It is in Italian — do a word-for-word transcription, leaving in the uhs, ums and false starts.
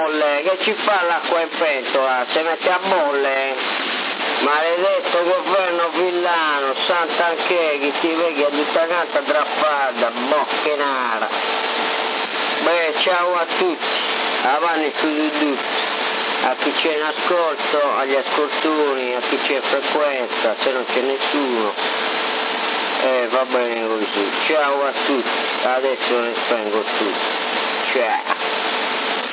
bolle, che ci fa l'acqua in pentola? Se mette a bolle? Maledetto governo villano, sant'anché, chi ti vedi a tutta canta drappata, bocchenara. Beh, ciao a tutti, avanti su di tutti, a chi c'è in ascolto, agli ascoltoni, a chi c'è in frequenza, se non c'è nessuno. Eh, va bene così, ciao a tutti, adesso ne spengo tutti, ciao.